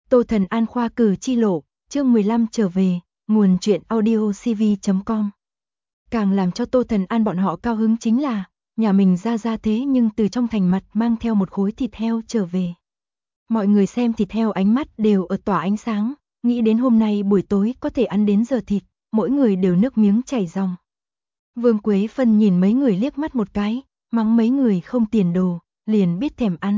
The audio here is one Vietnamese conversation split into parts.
Tô Thần An khoa cử chi lộ, chương 15 trở về, nguồn truyện audio cv.com. Càng làm cho Tô Thần An bọn họ cao hứng chính là, nhà mình ra thế nhưng từ trong thành mặt mang theo một khối thịt heo trở về. Mọi người xem thịt heo ánh mắt đều ở tỏa ánh sáng, nghĩ đến hôm nay buổi tối có thể ăn đến giờ thịt, mỗi người đều nước miếng chảy ròng. Vương Quế Phân nhìn mấy người liếc mắt một cái, mắng mấy người không tiền đồ, liền biết thèm ăn.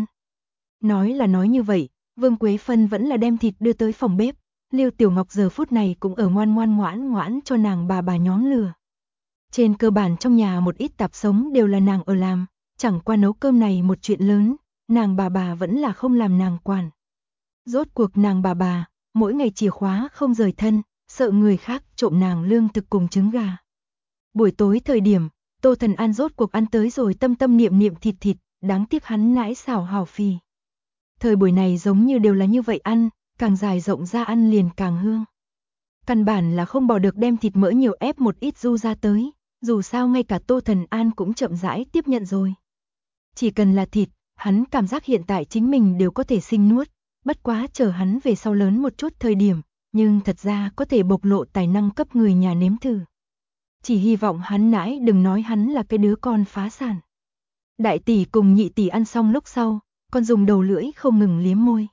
Nói là nói như vậy, Vương Quế Phân vẫn là đem thịt đưa tới phòng bếp, Lưu Tiểu Ngọc giờ phút này cũng ở ngoan cho nàng bà nhóm lừa. Trên cơ bản trong nhà một ít tạp sống đều là nàng ở làm, chẳng qua nấu cơm này một chuyện lớn, nàng bà vẫn là không làm nàng quản. Rốt cuộc nàng bà, mỗi ngày chìa khóa không rời thân, sợ người khác trộm nàng lương thực cùng trứng gà. Buổi tối thời điểm, Tô Thần An rốt cuộc ăn tới rồi tâm niệm thịt, đáng tiếc hắn nãi xảo hào phì. Thời buổi này giống như đều là như vậy ăn, càng dài rộng ra ăn liền càng hương. Căn bản là không bỏ được đem thịt mỡ nhiều ép một ít du ra tới, dù sao ngay cả Tô Thần An cũng chậm rãi tiếp nhận rồi. Chỉ cần là thịt, hắn cảm giác hiện tại chính mình đều có thể sinh nuốt, bất quá chờ hắn về sau lớn một chút thời điểm, nhưng thật ra có thể bộc lộ tài năng cấp người nhà nếm thử. Chỉ hy vọng hắn nãi đừng nói hắn là cái đứa con phá sản. Đại tỷ cùng nhị tỷ ăn xong lúc sau, còn dùng đầu lưỡi không ngừng liếm môi.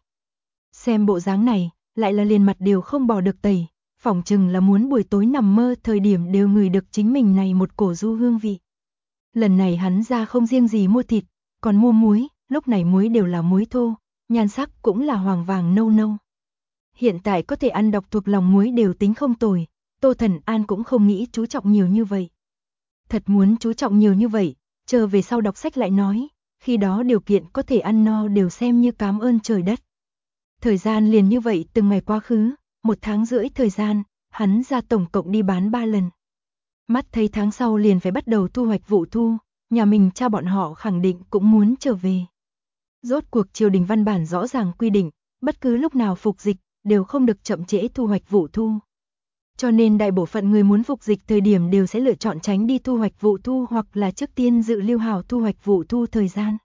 Xem bộ dáng này, lại là liền mặt đều không bỏ được tẩy, phỏng chừng là muốn buổi tối nằm mơ thời điểm đều ngửi được chính mình này một cổ du hương vị. Lần này hắn ra không riêng gì mua thịt, còn mua muối, lúc này muối đều là muối thô, nhan sắc cũng là hoàng vàng nâu. Hiện tại có thể ăn đọc thuộc lòng muối đều tính không tồi, Tô Thần An cũng không nghĩ chú trọng nhiều như vậy. Thật muốn chú trọng nhiều như vậy, chờ về sau đọc sách lại nói, khi đó điều kiện có thể ăn no đều xem như cảm ơn trời đất. Thời gian liền như vậy từng ngày quá khứ, 1 tháng rưỡi thời gian, hắn ra tổng cộng đi bán 3 lần. Mắt thấy tháng sau liền phải bắt đầu thu hoạch vụ thu, nhà mình cha bọn họ khẳng định cũng muốn trở về. Rốt cuộc triều đình văn bản rõ ràng quy định, bất cứ lúc nào phục dịch, đều không được chậm trễ thu hoạch vụ thu. Cho nên đại bộ phận người muốn phục dịch thời điểm đều sẽ lựa chọn tránh đi thu hoạch vụ thu hoặc là trước tiên dự lưu hào thu hoạch vụ thu thời gian.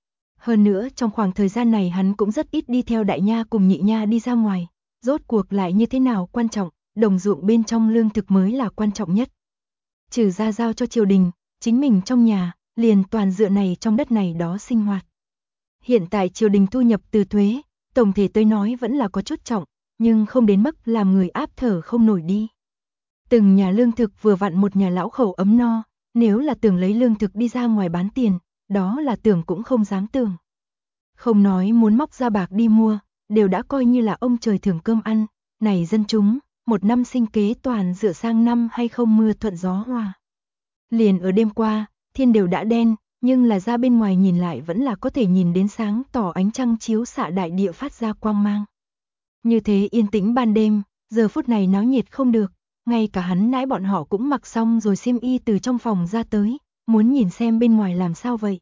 Hơn nữa trong khoảng thời gian này hắn cũng rất ít đi theo đại nha cùng nhị nha đi ra ngoài, rốt cuộc lại như thế nào quan trọng, đồng ruộng bên trong lương thực mới là quan trọng nhất. Trừ ra giao cho triều đình, chính mình trong nhà, liền toàn dựa này trong đất này đó sinh hoạt. Hiện tại triều đình thu nhập từ thuế, tổng thể tôi nói vẫn là có chút trọng, nhưng không đến mức làm người áp thở không nổi đi. Từng nhà lương thực vừa vặn một nhà lão khẩu ấm no, nếu là tưởng lấy lương thực đi ra ngoài bán tiền, đó là tưởng cũng không dám tưởng. Không nói muốn móc ra bạc đi mua, đều đã coi như là ông trời thưởng cơm ăn, này dân chúng, một năm sinh kế toàn dựa sang năm hay không mưa thuận gió hòa. Liền ở đêm qua, thiên đều đã đen, nhưng là ra bên ngoài nhìn lại vẫn là có thể nhìn đến sáng tỏ ánh trăng chiếu xạ đại địa phát ra quang mang. Như thế yên tĩnh ban đêm, giờ phút này náo nhiệt không được, ngay cả hắn nãi bọn họ cũng mặc xong rồi xiêm y từ trong phòng ra tới, muốn nhìn xem bên ngoài làm sao vậy.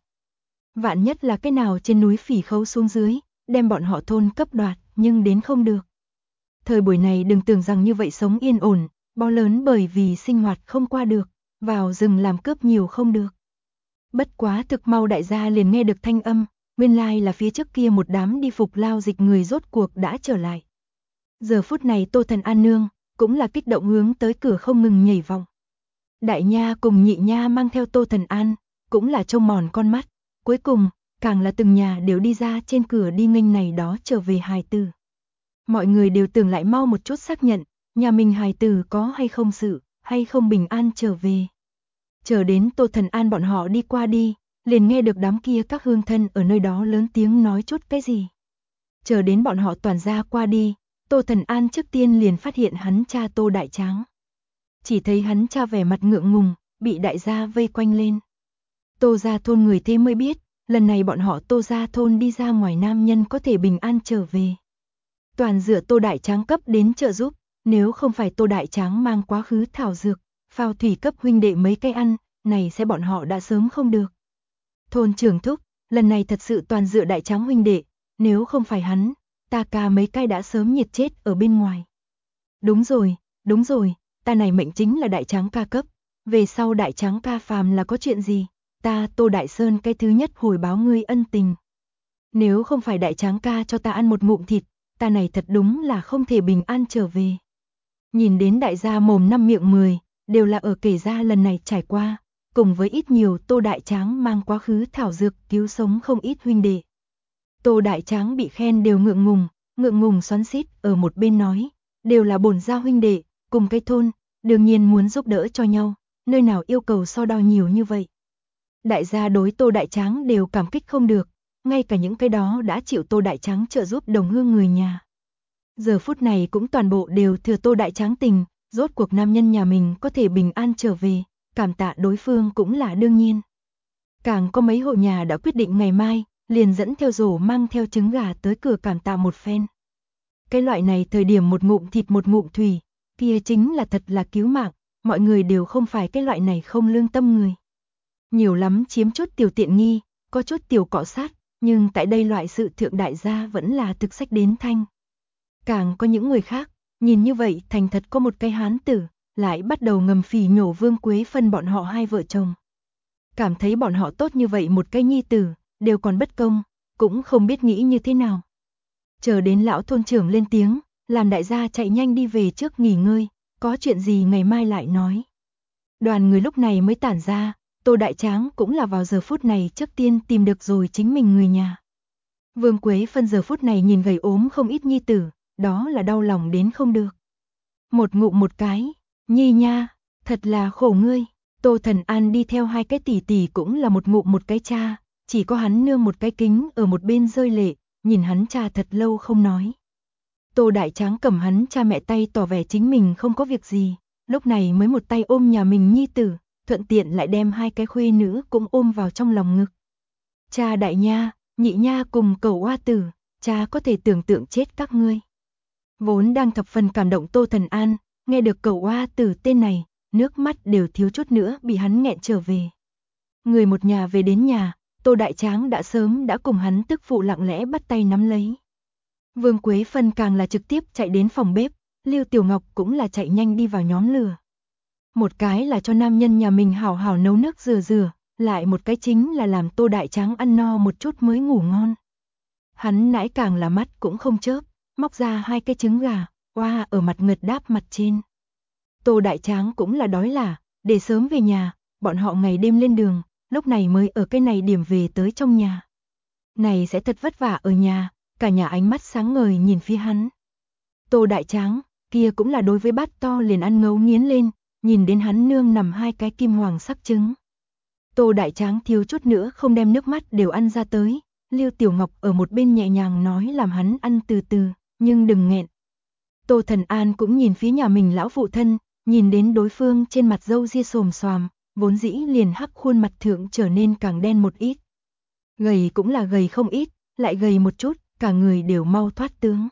Vạn nhất là cái nào trên núi phỉ khấu xuống dưới, đem bọn họ thôn cấp đoạt, nhưng đến không được. Thời buổi này đừng tưởng rằng như vậy sống yên ổn, bao lớn bởi vì sinh hoạt không qua được, vào rừng làm cướp nhiều không được. Bất quá thực mau đại gia liền nghe được thanh âm, nguyên lai là phía trước kia một đám đi phục lao dịch người rốt cuộc đã trở lại. Giờ phút này Tô Thần An nương, cũng là kích động hướng tới cửa không ngừng nhảy vòng. Đại nha cùng nhị nha mang theo Tô Thần An, cũng là trông mòn con mắt, cuối cùng, càng là từng nhà đều đi ra trên cửa đi nghênh này đó trở về hài tử. Mọi người đều tưởng lại mau một chút xác nhận, nhà mình hài tử có hay không sự, hay không bình an trở về. Chờ đến Tô Thần An bọn họ đi qua đi, liền nghe được đám kia các hương thân ở nơi đó lớn tiếng nói chút cái gì. Chờ đến bọn họ toàn ra qua đi, Tô Thần An trước tiên liền phát hiện hắn cha Tô Đại Tráng. Chỉ thấy hắn cha vẻ mặt ngượng ngùng, bị đại gia vây quanh lên. Tô gia thôn người thế mới biết, lần này bọn họ Tô gia thôn đi ra ngoài nam nhân có thể bình an trở về. Toàn dựa Tô Đại Tráng cấp đến trợ giúp, nếu không phải Tô Đại Tráng mang quá khứ thảo dược, phao thủy cấp huynh đệ mấy cây ăn, này sẽ bọn họ đã sớm không được. Thôn trưởng thúc, lần này thật sự toàn dựa Đại Tráng huynh đệ, nếu không phải hắn, ta ca mấy cây đã sớm nhiệt chết ở bên ngoài. Đúng rồi, ta này mệnh chính là Đại Tráng ca cấp, về sau Đại Tráng ca phàm là có chuyện gì, ta Tô Đại Sơn cái thứ nhất hồi báo ngươi ân tình. Nếu không phải Đại Tráng ca cho ta ăn một ngụm thịt, ta này thật đúng là không thể bình an trở về. Nhìn đến đại gia mồm năm miệng 10, đều là ở kể ra lần này trải qua, cùng với ít nhiều Tô Đại Tráng mang quá khứ thảo dược cứu sống không ít huynh đệ. Tô Đại Tráng bị khen đều ngượng ngùng xoắn xít ở một bên nói, đều là bổn gia huynh đệ, cùng cái thôn, đương nhiên muốn giúp đỡ cho nhau, nơi nào yêu cầu so đo nhiều như vậy. Đại gia đối Tô Đại Tráng đều cảm kích không được, ngay cả những cái đó đã chịu Tô Đại Tráng trợ giúp đồng hương người nhà. Giờ phút này cũng toàn bộ đều thừa Tô Đại Tráng tình, rốt cuộc nam nhân nhà mình có thể bình an trở về, cảm tạ đối phương cũng là đương nhiên. Càng có mấy hộ nhà đã quyết định ngày mai, liền dẫn theo rổ mang theo trứng gà tới cửa cảm tạ một phen. Cái loại này thời điểm một ngụm thịt một ngụm thủy, kia chính là thật là cứu mạng, mọi người đều không phải cái loại này không lương tâm người. Nhiều lắm chiếm chút tiểu tiện nghi, có chút tiểu cọ sát, nhưng tại đây loại sự thượng đại gia vẫn là thực sách đến thanh. Càng có những người khác, nhìn như vậy thành thật có một cái hán tử, lại bắt đầu ngầm phỉ nhổ Vương Quế Phân bọn họ hai vợ chồng. Cảm thấy bọn họ tốt như vậy một cái nhi tử, đều còn bất công, cũng không biết nghĩ như thế nào. Chờ đến lão thôn trưởng lên tiếng, làm đại gia chạy nhanh đi về trước nghỉ ngơi, có chuyện gì ngày mai lại nói. Đoàn người lúc này mới tản ra, Tô Đại Tráng cũng là vào giờ phút này trước tiên tìm được rồi chính mình người nhà. Vương Quế Phân giờ phút này nhìn gầy ốm không ít nhi tử, đó là đau lòng đến không được. Một ngụm một cái, nhi nha, thật là khổ ngươi. Tô Thần An đi theo hai cái tỷ tỷ cũng là một ngụm một cái cha, chỉ có hắn nương một cái kính ở một bên rơi lệ, nhìn hắn cha thật lâu không nói. Tô Đại Tráng cầm hắn cha mẹ tay tỏ vẻ chính mình không có việc gì, lúc này mới một tay ôm nhà mình nhi tử, thuận tiện lại đem hai cái khuê nữ cũng ôm vào trong lòng ngực. Cha đại nha, nhị nha cùng cẩu oa tử, cha có thể tưởng tượng chết các ngươi. Vốn đang thập phần cảm động Tô Thần An, nghe được cẩu oa tử tên này, nước mắt đều thiếu chút nữa bị hắn nghẹn trở về. Người một nhà về đến nhà, Tô Đại Tráng đã sớm đã cùng hắn tức phụ lặng lẽ bắt tay nắm lấy. Vương Quế Phân càng là trực tiếp chạy đến phòng bếp, Lưu Tiểu Ngọc cũng là chạy nhanh đi vào nhóm lửa. Một cái là cho nam nhân nhà mình hảo hảo nấu nước rửa, lại một cái chính là làm Tô Đại Tráng ăn no một chút mới ngủ ngon. Hắn nãy càng là mắt cũng không chớp, móc ra hai cái trứng gà, oa ở mặt ngật đáp mặt trên. Tô Đại Tráng cũng là đói là, để sớm về nhà, bọn họ ngày đêm lên đường, lúc này mới ở cái này điểm về tới trong nhà. Này sẽ thật vất vả ở nhà, cả nhà ánh mắt sáng ngời nhìn phía hắn. Tô Đại Tráng, kia cũng là đối với bát to liền ăn ngấu nghiến lên, nhìn đến hắn nương nằm hai cái kim hoàng sắc trứng. Tô Đại Tráng thiếu chút nữa không đem nước mắt đều ăn ra tới, Lưu Tiểu Ngọc ở một bên nhẹ nhàng nói làm hắn ăn từ từ, nhưng đừng nghẹn. Tô Thần An cũng nhìn phía nhà mình lão phụ thân, nhìn đến đối phương trên mặt râu ria xồm xoàm, vốn dĩ liền hắc khuôn mặt thượng trở nên càng đen một ít. Gầy cũng là gầy không ít, lại gầy một chút, cả người đều mau thoát tướng.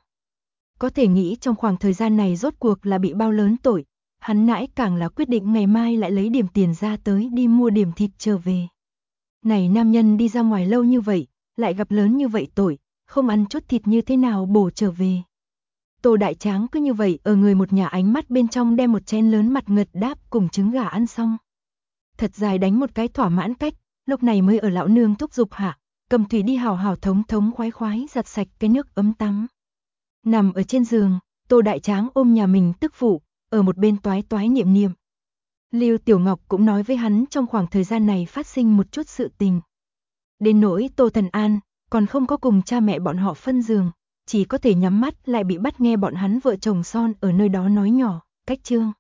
Có thể nghĩ trong khoảng thời gian này rốt cuộc là bị bao lớn tội, hắn nãy càng là quyết định ngày mai lại lấy điểm tiền ra tới đi mua điểm thịt trở về. Này nam nhân đi ra ngoài lâu như vậy, lại gặp lớn như vậy tội, không ăn chút thịt như thế nào bổ trở về. Tô Đại Tráng cứ như vậy ở người một nhà ánh mắt bên trong đem một chén lớn mặt ngật đáp cùng trứng gà ăn xong. Thật dài đánh một cái thỏa mãn cách, lúc này mới ở lão nương thúc giục hạ, cầm thủy đi hào hào thống khoái giặt sạch cái nước ấm tắm. Nằm ở trên giường, Tô Đại Tráng ôm nhà mình tức phụ, ở một bên toái niệm. Lưu Tiểu Ngọc cũng nói với hắn trong khoảng thời gian này phát sinh một chút sự tình. Đến nỗi Tô Thần An, còn không có cùng cha mẹ bọn họ phân giường, chỉ có thể nhắm mắt lại bị bắt nghe bọn hắn vợ chồng son ở nơi đó nói nhỏ, cách chương.